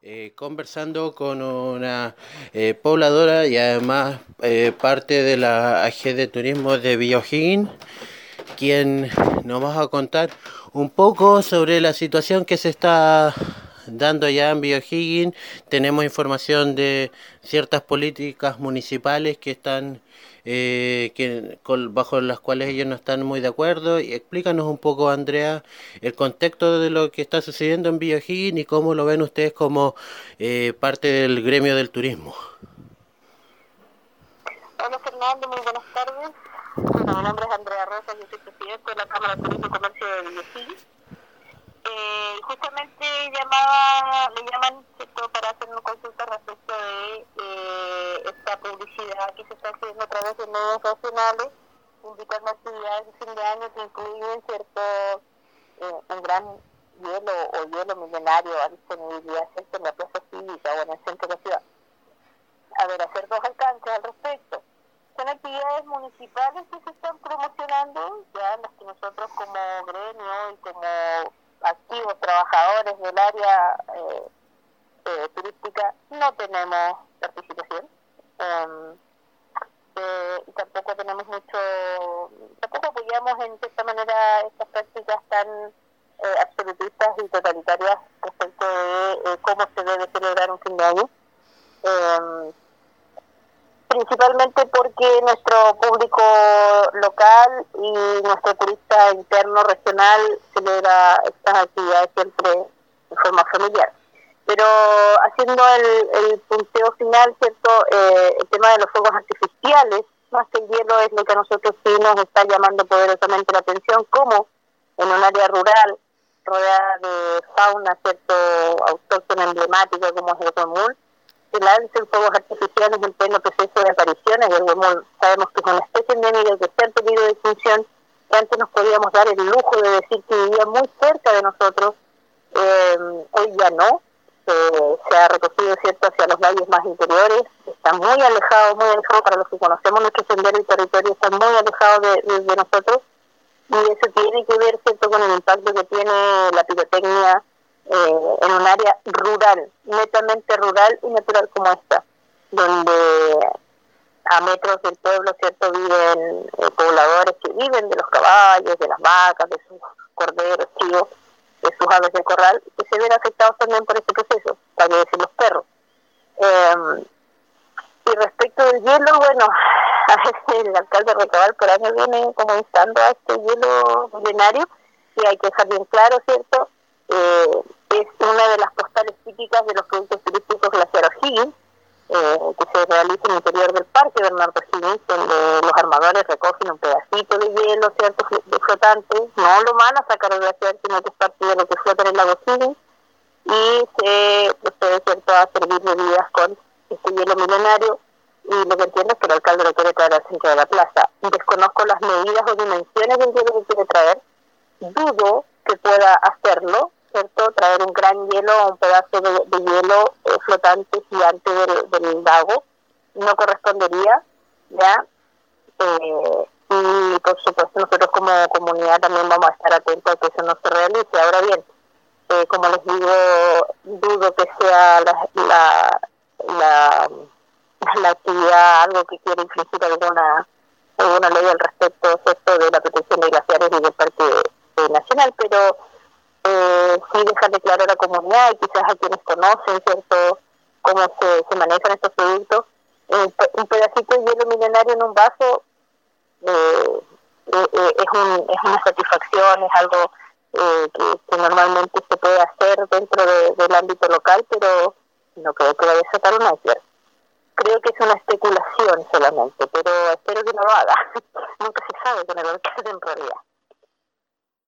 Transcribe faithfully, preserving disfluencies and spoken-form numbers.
eh, conversando con una eh, pobladora y además eh, parte de la A G de Turismo de Villa O'Higgins, quien nos va a contar un poco sobre la situación que se está dando allá en Villa O'Higgins. Tenemos información de ciertas políticas municipales que están eh, que, con, bajo las cuales ellos no están muy de acuerdo. Y explícanos un poco, Andrea, el contexto de lo que está sucediendo en Villa O'Higgins y cómo lo ven ustedes como eh, parte del gremio del turismo. Hola Fernando, muy buenas tardes. Bueno, mi nombre es Andrea Rosa, yo soy presidente de la Cámara de Turismo y Comercio de Villa O'Higgins. Eh, justamente llamaba, me llaman ¿cierto? Para hacer una consulta respecto de eh, esta publicidad que se está haciendo a través de medios nacionales, indicando actividades de fin de año que incluyen cierto eh, un gran hielo o hielo milenario a disponibilidad ¿cierto? En la plaza cívica o en el centro de la ciudad. A ver, hacer dos alcances al respecto. Son actividades municipales que se están promocionando, ya las que nosotros como gremio y como activos trabajadores del área eh, eh, turística no tenemos participación. Um, eh, y tampoco tenemos mucho, tampoco apoyamos en cierta manera estas prácticas tan eh, absolutistas y totalitarias respecto de eh, cómo se debe celebrar un fin de año. Um, principalmente porque nuestro público local y nuestro turista interno regional celebra estas actividades siempre de forma familiar. Pero haciendo el, el punteo final, cierto, eh, el tema de los fuegos artificiales, más que el hielo, es lo que a nosotros sí nos está llamando poderosamente la atención, como en un área rural, rodeada de fauna, cierto, autóctona emblemática como es el huemul, se lancen fuegos artificiales en pleno proceso de apariciones. El huemul sabemos que es una especie endémica que está en peligro de extinción, que antes nos podíamos dar el lujo de decir que vivía muy cerca de nosotros, eh, hoy ya no, eh, se ha recogido cierto hacia los valles más interiores, está muy alejado, muy alejado para los que conocemos nuestro sendero y territorio, está muy alejado de, de, de nosotros, y eso tiene que ver cierto con el impacto que tiene la pirotecnia Eh, en un área rural, netamente rural y natural como esta, donde a metros del pueblo cierto viven eh, pobladores que viven de los caballos, de las vacas, de sus corderos, chivos, de sus aves de corral, que se ven afectados también por este proceso, para que decir los perros. Eh, y respecto del hielo, bueno, a veces el alcalde Recabal por año viene como instando a este hielo milenario, y hay que dejar bien claro, ¿cierto?, Eh, es una de las postales típicas de los productos turísticos Glaciar O'Higgins, eh, que se realiza en el interior del Parque Bernardo O'Higgins, donde los armadores recogen un pedacito de hielo, cierto, de flotante, no lo van a sacar del glaciar, sino que es parte de lo que flota en el lago O'Higgins, y se procede, cierto, a servir bebidas con este hielo milenario, y lo que entiendo es que el alcalde lo quiere traer al centro de la plaza. Desconozco las medidas o dimensiones del hielo que quiere traer, dudo que pueda hacerlo, ¿cierto? Traer un gran hielo o un pedazo de, de hielo eh, flotante gigante del, del lago no correspondería, ¿ya? Eh, y por supuesto nosotros como comunidad también vamos a estar atentos a que eso no se realice. Ahora bien, eh, como les digo, dudo que sea la, la, la, la actividad algo que quiera infringir alguna, alguna ley al respecto, ¿cierto?, de la protección de glaciares y del Parque Nacional, pero eh, sí dejarle claro a la comunidad y quizás a quienes conocen, ¿cierto?, cómo se, se manejan estos productos. Eh, un pedacito de hielo milenario en un vaso eh, eh, eh, es, un, es una satisfacción, es algo eh, que, que normalmente se puede hacer dentro de, del ámbito local, pero no creo que vaya a sacar un iceberg. Creo que es una especulación solamente, pero espero que no lo haga. Nunca se sabe con el alcalde en realidad.